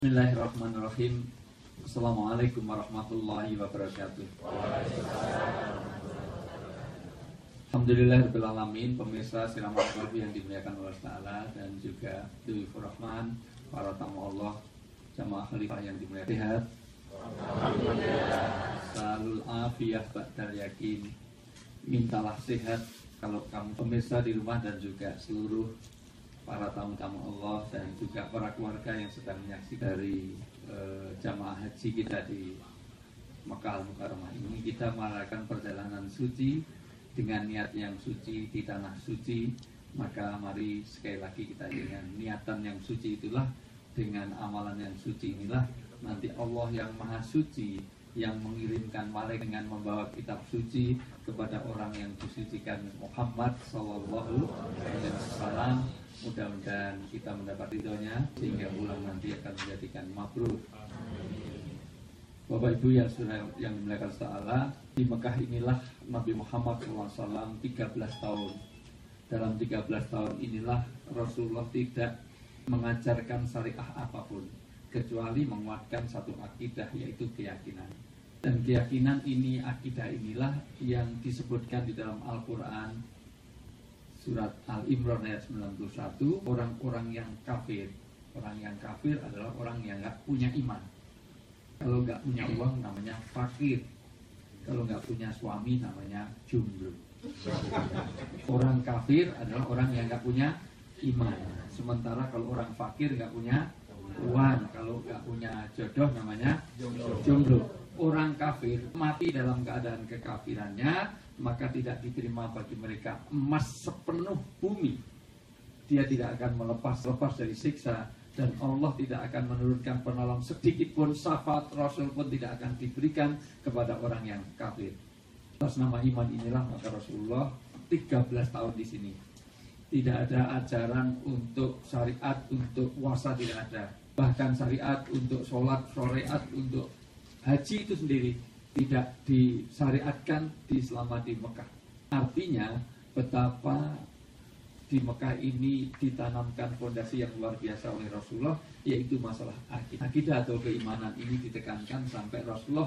Bismillahirrahmanirrahim. Assalamualaikum warahmatullahi wabarakatuh. Alhamdulillahirabbil alamin. Pemirsa Siramat Qalbi yang dimuliakan Allah Ta'ala dan juga Dulfur Rahman, para tamu Allah, jamaah khalifah yang dimuliakan. Sehat. Alhamdulillah. Salul afiyah ba'dal yakin. Mintalah sehat kalau kamu pemirsa di rumah dan juga seluruh para tamu-tamu Allah dan juga para keluarga yang sedang menyaksikan dari jamaah haji kita di Makkah Al-Mukarramah ini. Kita melakukan perjalanan suci dengan niat yang suci di tanah suci. Maka mari sekali lagi kita dengan niatan yang suci itulah, dengan amalan yang suci inilah nanti Allah yang maha suci yang mengirimkan malaikat dengan membawa kitab suci kepada orang yang disucikan Muhammad Sallallahu Alaihi Wasallam. Mudah-mudahan kita mendapat ridhonya sehingga pulang nanti akan menjadikan mabrur. Bapak Ibu yang dimuliakan Allah, di Mekah inilah Nabi Muhammad SAW 13 tahun. Dalam 13 tahun inilah Rasulullah tidak mengajarkan syariah apapun kecuali menguatkan satu akidah, yaitu keyakinan. Dan keyakinan ini, akidah inilah yang disebutkan di dalam Al-Quran Surat Al-Imran ayat 91, orang-orang yang kafir. Orang yang kafir adalah orang yang gak punya iman. Kalau gak punya uang namanya fakir. Kalau gak punya suami namanya jomblo. Orang kafir adalah orang yang gak punya iman. Sementara kalau orang fakir gak punya uang, kalau gak punya jodoh namanya jomblo. Orang kafir mati dalam keadaan kekafirannya, maka tidak diterima bagi mereka emas sepenuh bumi. Dia tidak akan lepas dari siksa, dan Allah tidak akan menurunkan penolong sedikit pun. Syafaat Rasul pun tidak akan diberikan kepada orang yang kafir. Atas nama iman inilah maka Rasulullah 13 tahun di sini. Tidak ada ajaran untuk syariat, untuk puasa tidak ada. Bahkan syariat untuk sholat, syariat untuk haji itu sendiri tidak disyariatkan selama di Mekah. Artinya betapa di Mekah ini ditanamkan fondasi yang luar biasa oleh Rasulullah, yaitu masalah akidah. Akidah atau keimanan ini ditekankan sampai Rasulullah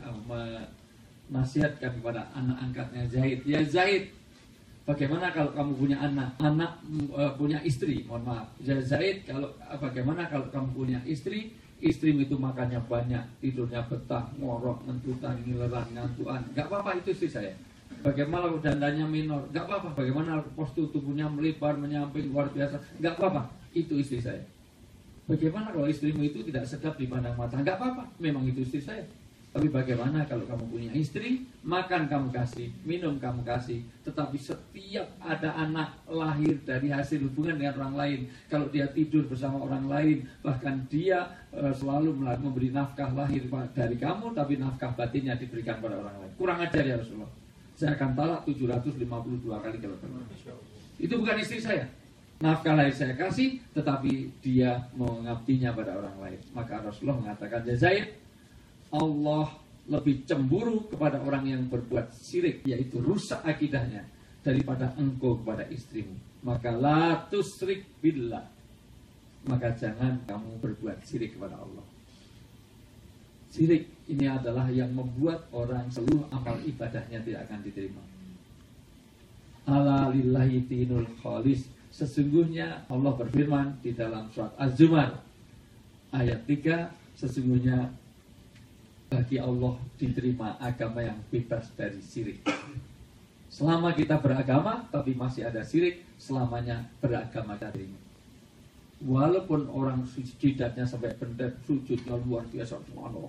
menasihatkan kepada anak angkatnya Zaid. Ya Zaid, bagaimana kalau kamu punya anak punya istri? Mohon maaf, ya Zaid, bagaimana kalau kamu punya istri? Istrimu itu makannya banyak, tidurnya betah, ngorok, ngentutan, ngileran, ngantuan. Gak apa-apa, itu istri saya. Bagaimana kalau dandanya minor? Gak apa-apa. Bagaimana postur tubuhnya melebar, menyamping, luar biasa? Gak apa-apa, itu istri saya. Bagaimana kalau istrimu itu tidak sedap dipandang mata? Gak apa-apa, memang itu istri saya. Tapi bagaimana kalau kamu punya istri, makan kamu kasih, minum kamu kasih, tetapi setiap ada anak lahir dari hasil hubungan dengan orang lain, kalau dia tidur bersama orang lain, bahkan dia selalu memberi nafkah lahir dari kamu, tapi nafkah batinnya diberikan pada orang lain. Kurang ajar ya Rasulullah. Saya akan talak 752 kali kalau perlu. Itu bukan istri saya. Nafkah lahir saya kasih, tetapi dia mengabdinya pada orang lain. Maka Rasulullah mengatakan, ya Zaid, Allah lebih cemburu kepada orang yang berbuat syirik, yaitu rusak akidahnya, daripada engkau kepada istrimu. Maka la tusyrik billah, maka jangan kamu berbuat syirik kepada Allah. Syirik ini adalah yang membuat orang seluruh amal ibadahnya tidak akan diterima. Ala lillahi dinul khalis. Sesungguhnya Allah berfirman di dalam surat Az-Zumar ayat 3, sesungguhnya bagi Allah diterima agama yang bebas dari syirik. Selama kita beragama tapi masih ada syirik, selamanya beragama kita terima. Walaupun orang sujudatnya sampai benda sujudnya luar biasa,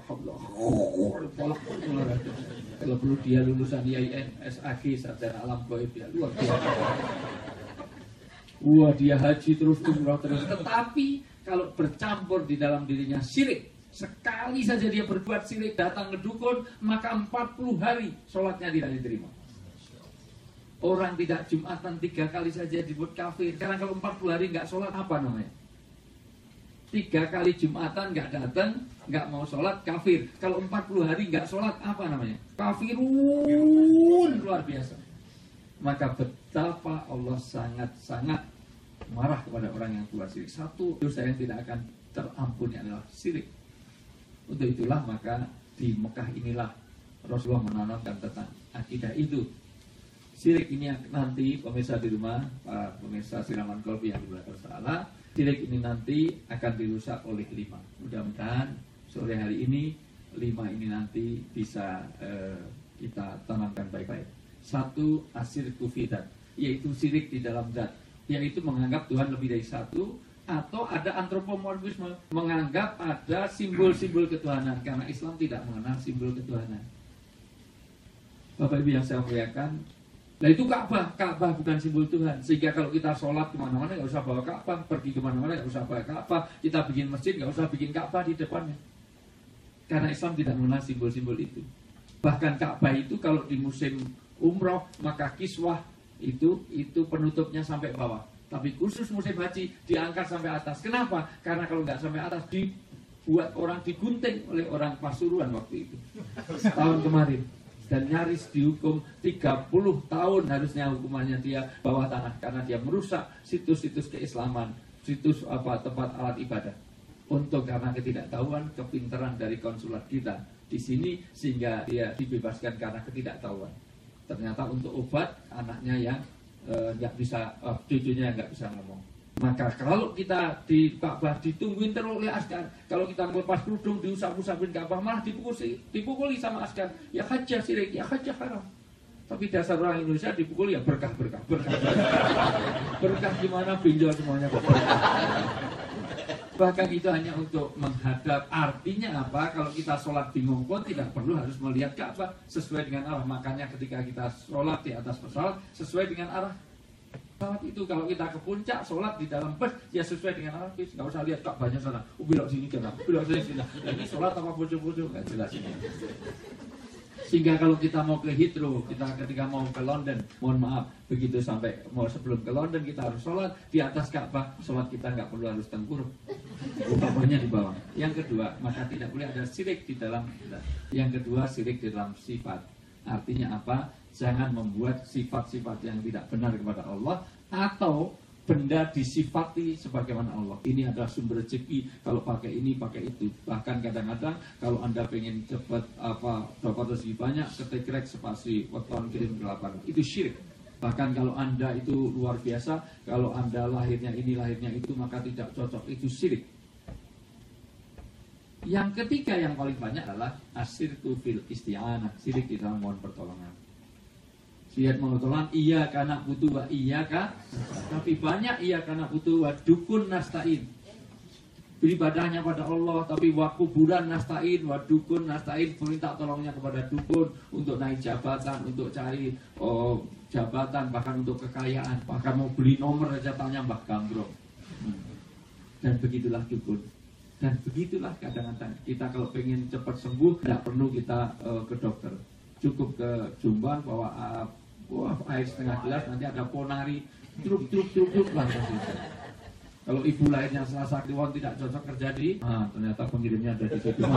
kalau perlu dia lulusan IAIN, SAG, sarjana alam gaib, ya luar biasa. Wah, dia haji terus, umrah terus, tetapi kalau bercampur di dalam dirinya syirik, sekali saja dia berbuat syirik, datang ke dukun, maka 40 hari sholatnya tidak diterima. Orang tidak Jumatan 3 kali saja dibuat kafir. Sekarang kalau 40 hari nggak sholat, apa namanya? 3 kali Jumatan nggak datang, nggak mau sholat, kafir. Kalau 40 hari nggak sholat, apa namanya? Kafirun, luar biasa. Maka betapa Allah sangat-sangat marah kepada orang yang keluar syirik. Satu dosa yang tidak akan terampuni adalah syirik. Untuk itulah maka di Mekah inilah Rasulullah menanamkan tentang akidah itu. Syirik ini nanti pemirsa di rumah, pemirsa Siraman Kolbi yang dimuliakan Allah, syirik ini nanti akan dirusak oleh 5. Mudah-mudahan sore hari ini 5 ini nanti bisa kita tanamkan baik-baik. 1, asyirku fidat, yaitu syirik di dalam zat, yaitu menganggap Tuhan lebih dari satu, atau ada antropomorfisme, menganggap ada simbol-simbol ketuhanan, karena Islam tidak mengenal simbol ketuhanan. Bapak Ibu yang saya muliakan, nah itu Ka'bah bukan simbol Tuhan. Sehingga kalau kita sholat kemana-mana nggak usah bawa Ka'bah, pergi kemana-mana nggak usah bawa Ka'bah, kita bikin masjid nggak usah bikin Ka'bah di depannya. Karena Islam tidak mengenal simbol-simbol itu. Bahkan Ka'bah itu kalau di musim umroh maka kiswah itu penutupnya sampai bawah. Tapi khusus musim haji diangkat sampai atas. Kenapa? Karena kalau nggak sampai atas dibuat orang digunting oleh orang Pasuruan waktu itu. Tahun kemarin. Dan nyaris dihukum 30 tahun harusnya hukumannya dia bawah tanah karena dia merusak situs-situs keislaman, situs tempat alat ibadah. Untuk karena ketidaktahuan, kepintaran dari konsulat kita di sini sehingga dia dibebaskan karena ketidaktahuan. Ternyata untuk obat anaknya yang nggak bisa, cucunya nggak bisa ngomong. Maka kalau kita di Ka'bah ditungguin terus oleh askar, kalau kita melepas kerudung diusap-usapin Ka'bah malah dipukuli sama askar. Ya hajjah syirik, ya hajjah haram. Tapi dasar orang Indonesia dipukuli ya berkah. Berkah gimana, pinjol semuanya berkah. Bahkan itu hanya untuk menghadap. Artinya apa? Kalau kita sholat bingung pun tidak perlu harus melihat Ka'bah, sesuai dengan arah. Makanya ketika kita sholat di atas pesawat sesuai dengan arah pesawat itu. Kalau kita ke puncak sholat di dalam bus ya sesuai dengan arah bis, nggak usah lihat Ka'bahnya sana. Belok sini kena, belok sini. Ini sholat apa bodoh-bodoh nggak jelas ini. Sehingga kalau kita mau ke Heathrow, kita ketika mau ke London, mohon maaf, begitu sampai mau sebelum ke London kita harus sholat di atas Ka'bah. Sholat kita nggak perlu harus tengkurap, Ka'bahnya di bawah. Yang kedua, maka tidak boleh ada syirik di dalam. Yang kedua, syirik di dalam sifat. Artinya apa? Jangan membuat sifat-sifat yang tidak benar kepada Allah atau benda disifati sebagaimana Allah. Ini adalah sumber rezeki, kalau pakai ini, pakai itu. Bahkan kadang-kadang kalau Anda pengen cepat dapat rezeki banyak, ketik rek spasi, weton kirim ke lapangan. Itu syirik. Bahkan kalau Anda itu luar biasa, kalau Anda lahirnya ini, lahirnya itu, maka tidak cocok. Itu syirik. Yang ketiga yang paling banyak adalah asyirku fil isti'anah, syirik di dalam mohon pertolongan. Lihat mengutulan iya karena butuh wa iya kah, tapi banyak iya karena butuh wa dukun nasta'in, beribadahnya pada Allah tapi wa kuburan nasta'in, wa dukun nasta'in, minta tolongnya kepada dukun untuk naik jabatan, untuk cari jabatan, bahkan untuk kekayaan, bahkan mau beli nomor aja tanya Mbah Gambro. Dan begitulah dukun. Dan begitulah kadang-kadang kita kalau pengen cepat sembuh tidak perlu kita ke dokter, cukup ke Jombang bawa air setengah gelas, nanti ada ponari truk langsung selesai. Kalau ibu lainnya Selasa Kliwon tidak cocok kerja di, ternyata pengirimnya ada di situ.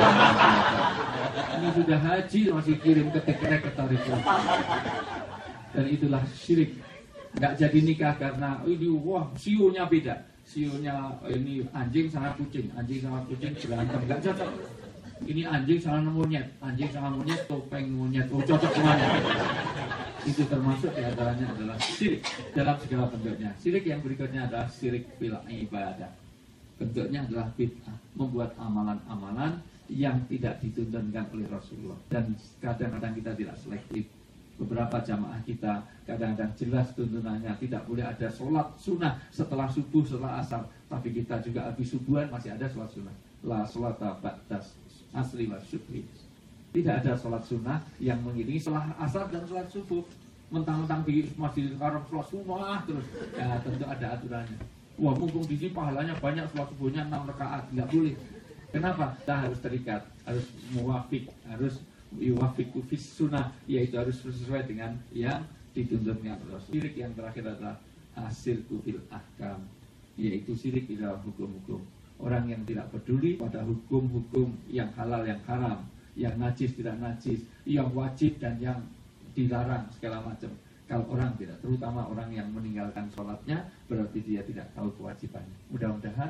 Ini sudah haji masih kirim ketik-ketik ke tarif. Dan itulah syirik. Nggak jadi nikah karena ini sionya beda. Sionya ini anjing sama kucing berantem, nggak cocok. Ini anjing sama monyet, topeng monyet, cocok semuanya. Itu termasuk diantaranya adalah syirik dalam segala bentuknya. Syirik yang berikutnya adalah syirik fil ibadah. Bentuknya adalah bid'ah, membuat amalan-amalan yang tidak dituntunkan oleh Rasulullah. Dan kadang-kadang kita tidak selektif. Beberapa jamaah kita kadang-kadang jelas tuntunannya tidak boleh ada sholat sunnah setelah subuh, setelah asar. Tapi kita juga habis subuhan masih ada sholat sunnah. La sholata ba'das asri wa syukri. Tidak ada sholat sunnah yang mengiringi setelah asar dan sholat subuh. Mentang-mentang di Masjidil Haram sholat sunnah terus. Ya tentu ada aturannya. Wah mumpung di sini pahalanya banyak, sholat subuhnya 6 rakaat. Nggak boleh. Kenapa? Kita harus terikat, harus muwafiq, harus yuwafiqu fis sunnah, yaitu harus sesuai dengan yang dituntunkan Rasul. Syirik yang terakhir adalah asyirku fil ahkam, yaitu syirik di dalam hukum-hukum. Orang yang tidak peduli pada hukum-hukum yang halal, yang haram, yang najis, tidak najis, yang wajib dan yang dilarang, segala macam. Kalau orang tidak, terutama orang yang meninggalkan sholatnya, berarti dia tidak tahu kewajibannya. Mudah-mudahan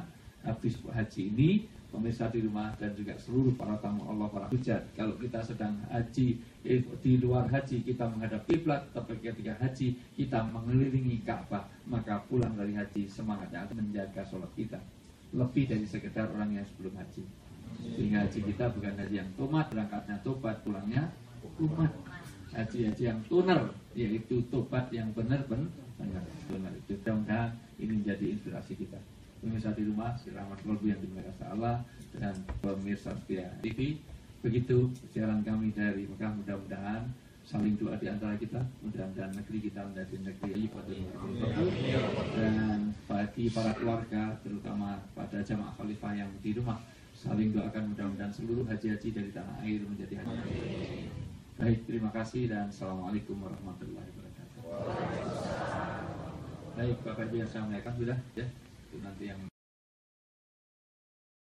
habis haji ini, pemirsa di rumah dan juga seluruh para tamu Allah, para hujat, kalau kita sedang haji, di luar haji kita menghadap kiblat, tapi ketika haji kita mengelilingi Ka'bah, maka pulang dari haji semangatnya akan menjaga sholat kita lebih dari sekedar orang yang sebelum haji. Sehingga haji kita bukan haji yang tomat, berangkatnya tobat, pulangnya umat. Haji-haji yang tuner, yaitu tobat yang benar-benar itu. Mudah-mudahan ini menjadi inspirasi kita. Pemirsa di rumah, selamat kolbu yang dimuliakan Allah, dan pemirsa setia TV. Begitu perjalanan kami dari Mekah, mudah-mudahan saling doa di antara kita, mudah-mudahan negeri kita menjadi negeri dan bagi para keluarga, terutama pada jamaah khalifah yang di rumah, saling doakan mudah-mudahan seluruh haji-haji dari tanah air menjadi haji. Baik, terima kasih dan assalamualaikum warahmatullahi wabarakatuh. Baik, Bapak Ibu yang saya muliakan, sudah ya, itu nanti yang